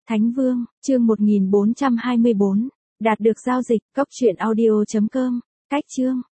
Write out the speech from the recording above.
Thánh Vương, chương 1424, đạt được giao dịch, cốc truyện audio.com, cách chương.